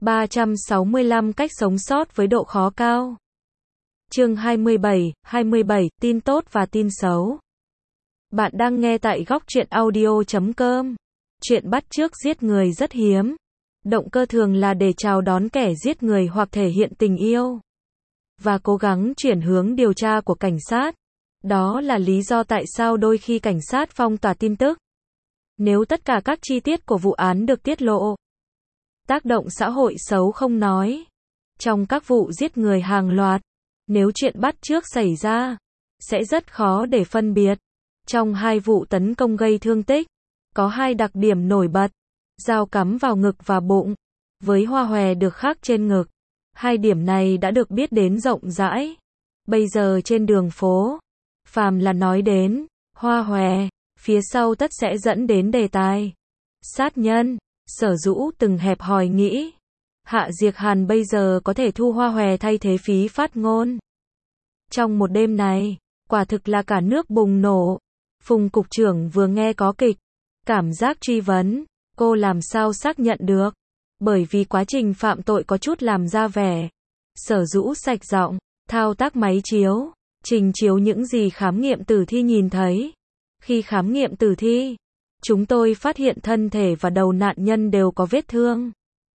365 cách sống sót với độ khó cao. Chương 27, tin tốt và tin xấu. Bạn đang nghe tại góc truyện audio.com. Chuyện bắt chước giết người rất hiếm. Động cơ thường là để chào đón kẻ giết người hoặc thể hiện tình yêu và cố gắng chuyển hướng điều tra của cảnh sát. Đó là lý do tại sao đôi khi cảnh sát phong tỏa tin tức nếu tất cả các chi tiết của vụ án được tiết lộ. Tác động xã hội xấu không nói. Trong các vụ giết người hàng loạt, nếu chuyện bắt chước xảy ra, sẽ rất khó để phân biệt. Trong hai vụ tấn công gây thương tích, có hai đặc điểm nổi bật: dao cắm vào ngực và bụng, với hoa hòe được khắc trên ngực. Hai điểm này đã được biết đến rộng rãi. Bây giờ trên đường phố, phàm là nói đến hoa hòe, phía sau tất sẽ dẫn đến đề tài sát nhân. Sở Dũ từng hẹp hòi nghĩ Hạ Diệc Hàn bây giờ có thể thu hoa hòe thay thế phí phát ngôn. Trong một đêm này, quả thực là cả nước bùng nổ. Phùng cục trưởng vừa nghe có kịch, cảm giác truy vấn, cô làm sao xác nhận được? Bởi vì quá trình phạm tội có chút làm ra vẻ. Sở Dũ sạch giọng, thao tác máy chiếu, trình chiếu những gì khám nghiệm tử thi nhìn thấy. Khi khám nghiệm tử thi, chúng tôi phát hiện thân thể và đầu nạn nhân đều có vết thương,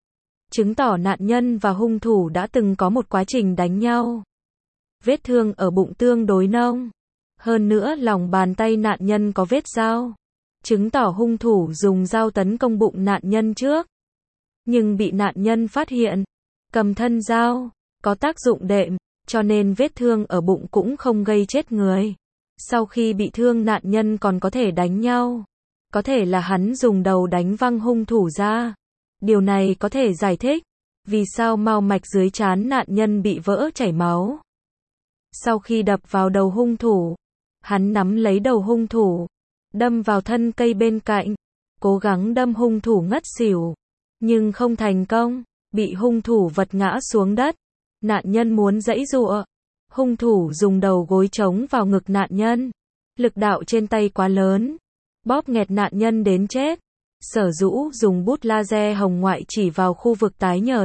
chứng tỏ nạn nhân và hung thủ đã từng có một quá trình đánh nhau. Vết thương ở bụng tương đối nông. Hơn nữa lòng bàn tay nạn nhân có vết dao, chứng tỏ hung thủ dùng dao tấn công bụng nạn nhân trước, nhưng bị nạn nhân phát hiện cầm thân dao, có tác dụng đệm, cho nên vết thương ở bụng cũng không gây chết người. Sau khi bị thương nạn nhân còn có thể đánh nhau. Có thể là hắn dùng đầu đánh văng hung thủ ra. Điều này có thể giải thích vì sao mao mạch dưới trán nạn nhân bị vỡ chảy máu. Sau khi đập vào đầu hung thủ, hắn nắm lấy đầu hung thủ, đâm vào thân cây bên cạnh, cố gắng đâm hung thủ ngất xỉu, nhưng không thành công, bị hung thủ vật ngã xuống đất. Nạn nhân muốn giãy giụa, hung thủ dùng đầu gối chống vào ngực nạn nhân, lực đạo trên tay quá lớn, bóp nghẹt nạn nhân đến chết. Sở Dũ dùng bút laser hồng ngoại chỉ vào khu vực tái nhợt.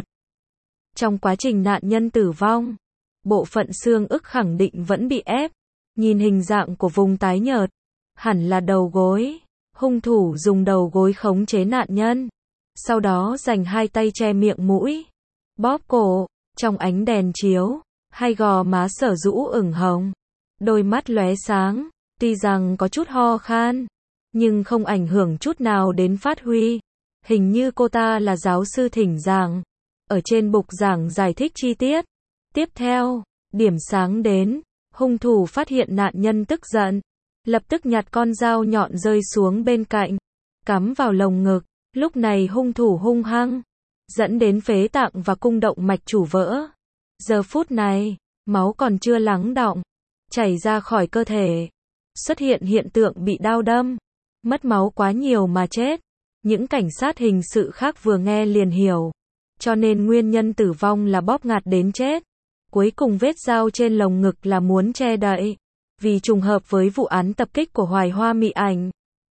Trong quá trình nạn nhân tử vong, bộ phận xương ức khẳng định vẫn bị ép. Nhìn hình dạng của vùng tái nhợt, hẳn là đầu gối. Hung thủ dùng đầu gối khống chế nạn nhân, sau đó dành hai tay che miệng mũi, bóp cổ. Trong ánh đèn chiếu, hai gò má Sở Dũ ửng hồng, đôi mắt lóe sáng, tuy rằng có chút ho khan, nhưng không ảnh hưởng chút nào đến phát huy. Hình như cô ta là giáo sư thỉnh giảng. Ở trên bục giảng giải thích chi tiết. Tiếp theo, điểm sáng đến, hung thủ phát hiện nạn nhân tức giận, lập tức nhặt con dao nhọn rơi xuống bên cạnh, cắm vào lồng ngực. Lúc này hung thủ hung hăng, dẫn đến phế tạng và cung động mạch chủ vỡ. Giờ phút này, máu còn chưa lắng đọng, chảy ra khỏi cơ thể. Xuất hiện hiện tượng bị đao đâm, mất máu quá nhiều mà chết. Những cảnh sát hình sự khác vừa nghe liền hiểu. Cho nên nguyên nhân tử vong là bóp ngạt đến chết. Cuối cùng vết dao trên lồng ngực là muốn che đậy, vì trùng hợp với vụ án tập kích của Hoài Hoa Mỹ Ảnh.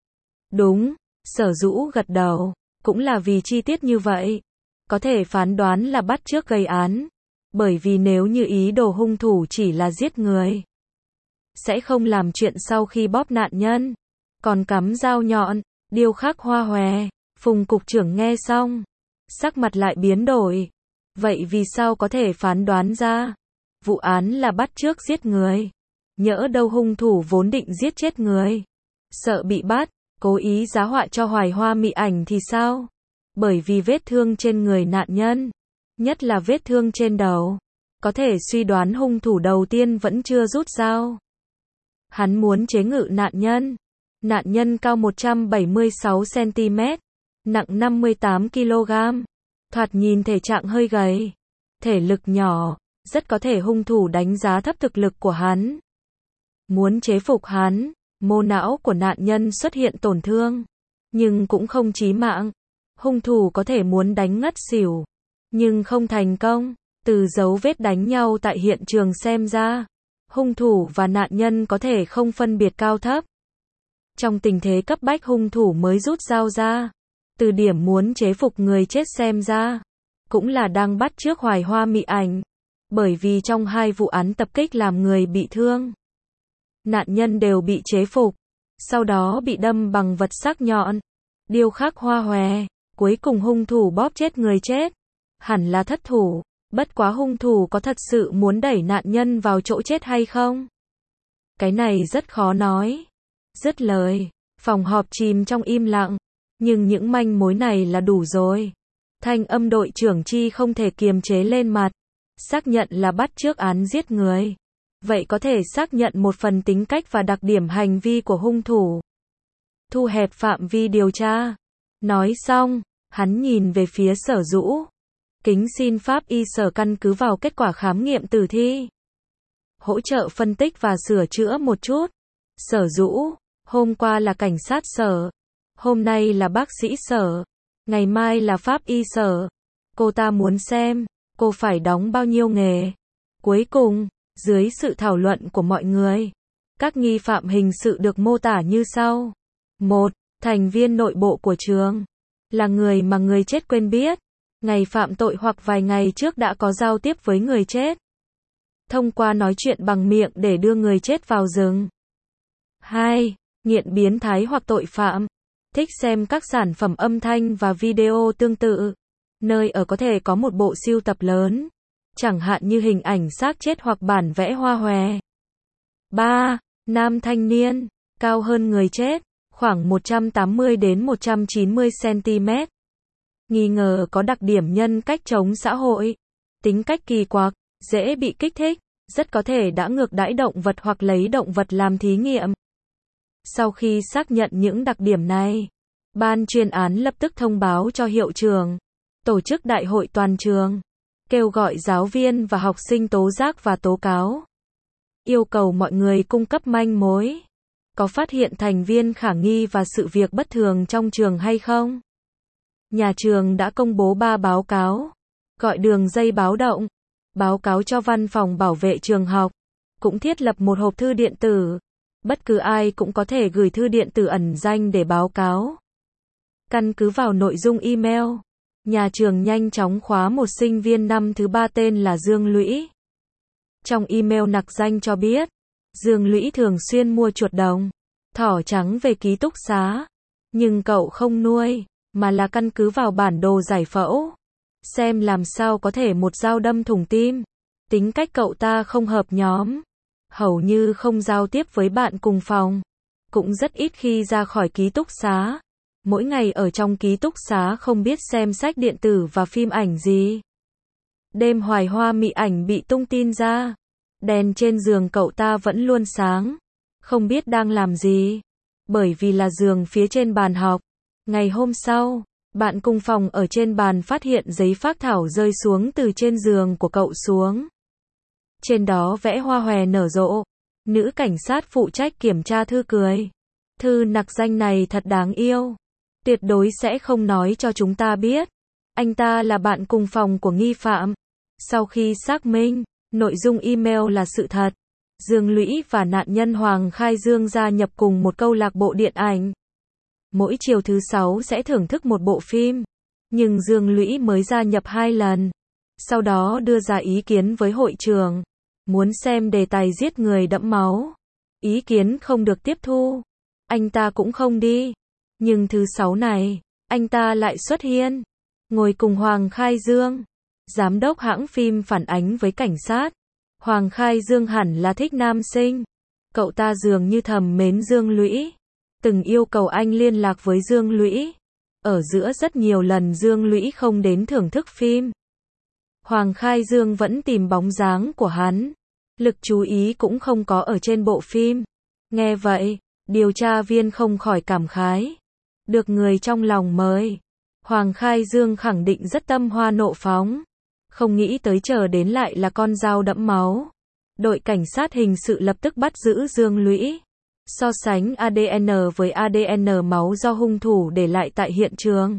Đúng, Sở Dũ gật đầu, cũng là vì chi tiết như vậy. Có thể phán đoán là bắt chước gây án. Bởi vì nếu như ý đồ hung thủ chỉ là giết người, sẽ không làm chuyện sau khi bóp nạn nhân, còn cắm dao nhọn, điêu khắc hoa hòe. Phùng cục trưởng nghe xong, sắc mặt lại biến đổi. Vậy vì sao có thể phán đoán ra vụ án là bắt chước giết người? Nhỡ đâu hung thủ vốn định giết chết người, sợ bị bắt, cố ý giá họa cho Hoài Hoa Mỹ Ảnh thì sao? Bởi vì vết thương trên người nạn nhân, nhất là vết thương trên đầu, có thể suy đoán hung thủ đầu tiên vẫn chưa rút dao. Hắn muốn chế ngự nạn nhân. Nạn nhân cao 176 cm, nặng 58 kg. Thoạt nhìn thể trạng hơi gầy, thể lực nhỏ, rất có thể hung thủ đánh giá thấp thực lực của hắn. Muốn chế phục hắn, mô não của nạn nhân xuất hiện tổn thương, nhưng cũng không chí mạng. Hung thủ có thể muốn đánh ngất xỉu, nhưng không thành công. Từ dấu vết đánh nhau tại hiện trường xem ra, hung thủ và nạn nhân có thể không phân biệt cao thấp. Trong tình thế cấp bách hung thủ mới rút dao ra. Từ điểm muốn chế phục người chết xem ra, cũng là đang bắt chước Hoài Hoa Mị Ảnh. Bởi vì trong hai vụ án tập kích làm người bị thương, nạn nhân đều bị chế phục, sau đó bị đâm bằng vật sắc nhọn, điêu khắc hoa hòe, cuối cùng hung thủ bóp chết người chết. Hẳn là thất thủ, bất quá hung thủ có thật sự muốn đẩy nạn nhân vào chỗ chết hay không? Cái này rất khó nói. Dứt lời, phòng họp chìm trong im lặng, nhưng những manh mối này là đủ rồi. Thanh âm đội trưởng Chi không thể kiềm chế lên mặt, xác nhận là bắt chước án giết người. Vậy có thể xác nhận một phần tính cách và đặc điểm hành vi của hung thủ. Thu hẹp phạm vi điều tra. Nói xong, hắn nhìn về phía Sở Dũ. Kính xin pháp y Sở căn cứ vào kết quả khám nghiệm tử thi, hỗ trợ phân tích và sửa chữa một chút. Sở Dũ, hôm qua là cảnh sát Sở, hôm nay là bác sĩ Sở, ngày mai là pháp y Sở. Cô ta muốn xem, cô phải đóng bao nhiêu nghề. Cuối cùng, dưới sự thảo luận của mọi người, các nghi phạm hình sự được mô tả như sau. 1. Thành viên nội bộ của trường, là người mà người chết quên biết, ngày phạm tội hoặc vài ngày trước đã có giao tiếp với người chết, thông qua nói chuyện bằng miệng để đưa người chết vào rừng. 2. Nghiện biến thái hoặc tội phạm, thích xem các sản phẩm âm thanh và video tương tự, nơi ở có thể có một bộ sưu tập lớn, chẳng hạn như hình ảnh xác chết hoặc bản vẽ hoa hòe. 3. Nam thanh niên, cao hơn người chết, khoảng 180 đến 190 cm. Nghi ngờ có đặc điểm nhân cách chống xã hội, tính cách kỳ quặc, dễ bị kích thích, rất có thể đã ngược đãi động vật hoặc lấy động vật làm thí nghiệm. Sau khi xác nhận những đặc điểm này, ban chuyên án lập tức thông báo cho hiệu trưởng, tổ chức đại hội toàn trường, kêu gọi giáo viên và học sinh tố giác và tố cáo. Yêu cầu mọi người cung cấp manh mối. Có phát hiện thành viên khả nghi và sự việc bất thường trong trường hay không? Nhà trường đã công bố 3 báo cáo, gọi đường dây báo động, báo cáo cho văn phòng bảo vệ trường học, cũng thiết lập một hộp thư điện tử. Bất cứ ai cũng có thể gửi thư điện tử ẩn danh để báo cáo. Căn cứ vào nội dung email, nhà trường nhanh chóng khóa một sinh viên năm thứ 3 tên là Dương Lũy. Trong email nặc danh cho biết, Dương Lũy thường xuyên mua chuột đồng, thỏ trắng về ký túc xá, nhưng cậu không nuôi, mà là căn cứ vào bản đồ giải phẫu, xem làm sao có thể một dao đâm thủng tim. Tính cách cậu ta không hợp nhóm, hầu như không giao tiếp với bạn cùng phòng, cũng rất ít khi ra khỏi ký túc xá. Mỗi ngày ở trong ký túc xá không biết xem sách điện tử và phim ảnh gì. Đêm Hoài Hoa Mị Ảnh bị tung tin ra, đèn trên giường cậu ta vẫn luôn sáng, không biết đang làm gì, bởi vì là giường phía trên bàn học. Ngày hôm sau, bạn cùng phòng ở trên bàn phát hiện giấy phác thảo rơi xuống từ trên giường của cậu xuống. Trên đó vẽ hoa hòe nở rộ. Nữ cảnh sát phụ trách kiểm tra thư cười. Thư nặc danh này thật đáng yêu. Tuyệt đối sẽ không nói cho chúng ta biết. Anh ta là bạn cùng phòng của nghi phạm. Sau khi xác minh, nội dung email là sự thật, Dương Lũy và nạn nhân Hoàng Khai Dương gia nhập cùng một câu lạc bộ điện ảnh. Mỗi chiều thứ 6 sẽ thưởng thức một bộ phim. Nhưng Dương Lũy mới gia nhập 2 lần. Sau đó đưa ra ý kiến với hội trường, muốn xem đề tài giết người đẫm máu. Ý kiến không được tiếp thu, anh ta cũng không đi. Nhưng thứ 6 này, anh ta lại xuất hiện, ngồi cùng Hoàng Khai Dương. Giám đốc hãng phim phản ánh với cảnh sát, Hoàng Khai Dương hẳn là thích nam sinh. Cậu ta dường như thầm mến Dương Lũy, từng yêu cầu anh liên lạc với Dương Lũy. Ở giữa rất nhiều lần Dương Lũy không đến thưởng thức phim, Hoàng Khai Dương vẫn tìm bóng dáng của hắn, lực chú ý cũng không có ở trên bộ phim. Nghe vậy, điều tra viên không khỏi cảm khái. Được người trong lòng mời, Hoàng Khai Dương khẳng định rất tâm hoa nộ phóng. Không nghĩ tới chờ đến lại là con dao đẫm máu. Đội cảnh sát hình sự lập tức bắt giữ Dương Lũy. So sánh ADN với ADN máu do hung thủ để lại tại hiện trường.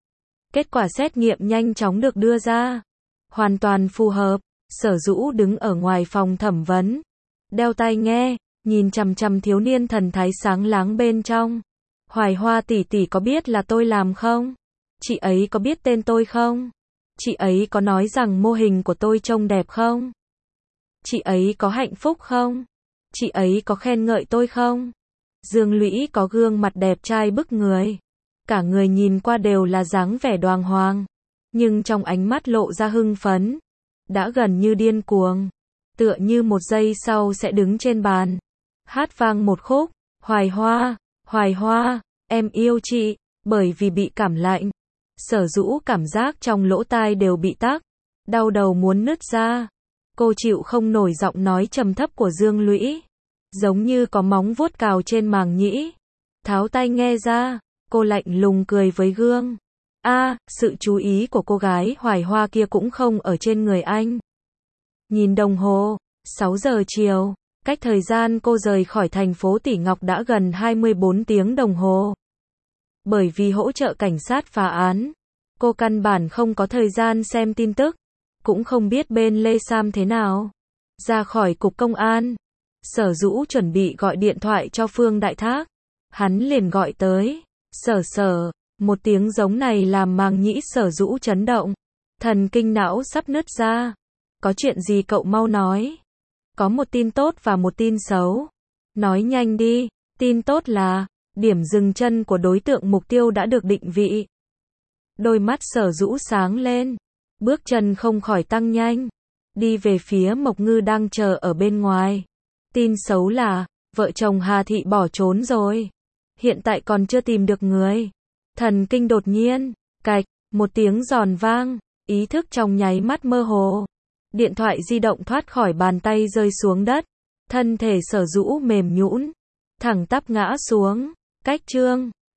Kết quả xét nghiệm nhanh chóng được đưa ra. Hoàn toàn phù hợp. Sở Dũ đứng ở ngoài phòng thẩm vấn, đeo tai nghe, nhìn chằm chằm thiếu niên thần thái sáng láng bên trong. Hoài Hoa tỷ tỷ có biết là tôi làm không? Chị ấy có biết tên tôi không? Chị ấy có nói rằng mô hình của tôi trông đẹp không? Chị ấy có hạnh phúc không? Chị ấy có khen ngợi tôi không? Dương Lũy có gương mặt đẹp trai bức người. Cả người nhìn qua đều là dáng vẻ đoàng hoàng. Nhưng trong ánh mắt lộ ra hưng phấn. Đã gần như điên cuồng. Tựa như một giây sau sẽ đứng trên bàn. Hát vang một khúc. Hoài Hoa, em yêu chị. Bởi vì bị cảm lạnh. Sở Dũ cảm giác trong lỗ tai đều bị tắc. Đau đầu muốn nứt ra. Cô chịu không nổi giọng nói trầm thấp của Dương Lũy. Giống như có móng vuốt cào trên màng nhĩ. Tháo tai nghe ra. Cô lạnh lùng cười với gương. Sự chú ý của cô gái Hoài Hoa kia cũng không ở trên người anh. Nhìn đồng hồ, 6 giờ chiều, cách thời gian cô rời khỏi thành phố Tỷ Ngọc đã gần 24 tiếng đồng hồ. Bởi vì hỗ trợ cảnh sát phá án, cô căn bản không có thời gian xem tin tức, cũng không biết bên Lê Sam thế nào. Ra khỏi cục công an, Sở Dũ chuẩn bị gọi điện thoại cho Phương Đại Thác. Hắn liền gọi tới. Sở, một tiếng giống này làm màng nhĩ Sở Dũ chấn động. Thần kinh não sắp nứt ra. Có chuyện gì cậu mau nói. Có một tin tốt và một tin xấu. Nói nhanh đi. Tin tốt là điểm dừng chân của đối tượng mục tiêu đã được định vị. Đôi mắt Sở Dũ sáng lên. Bước chân không khỏi tăng nhanh. Đi về phía Mộc Ngư đang chờ ở bên ngoài. Tin xấu là vợ chồng Hà Thị bỏ trốn rồi. Hiện tại còn chưa tìm được người. Thần kinh đột nhiên. Cạch. Một tiếng giòn vang. Ý thức trong nháy mắt mơ hồ. Điện thoại di động thoát khỏi bàn tay rơi xuống đất. Thân thể Sở Dũ mềm nhũn, thẳng tắp ngã xuống. Cách chương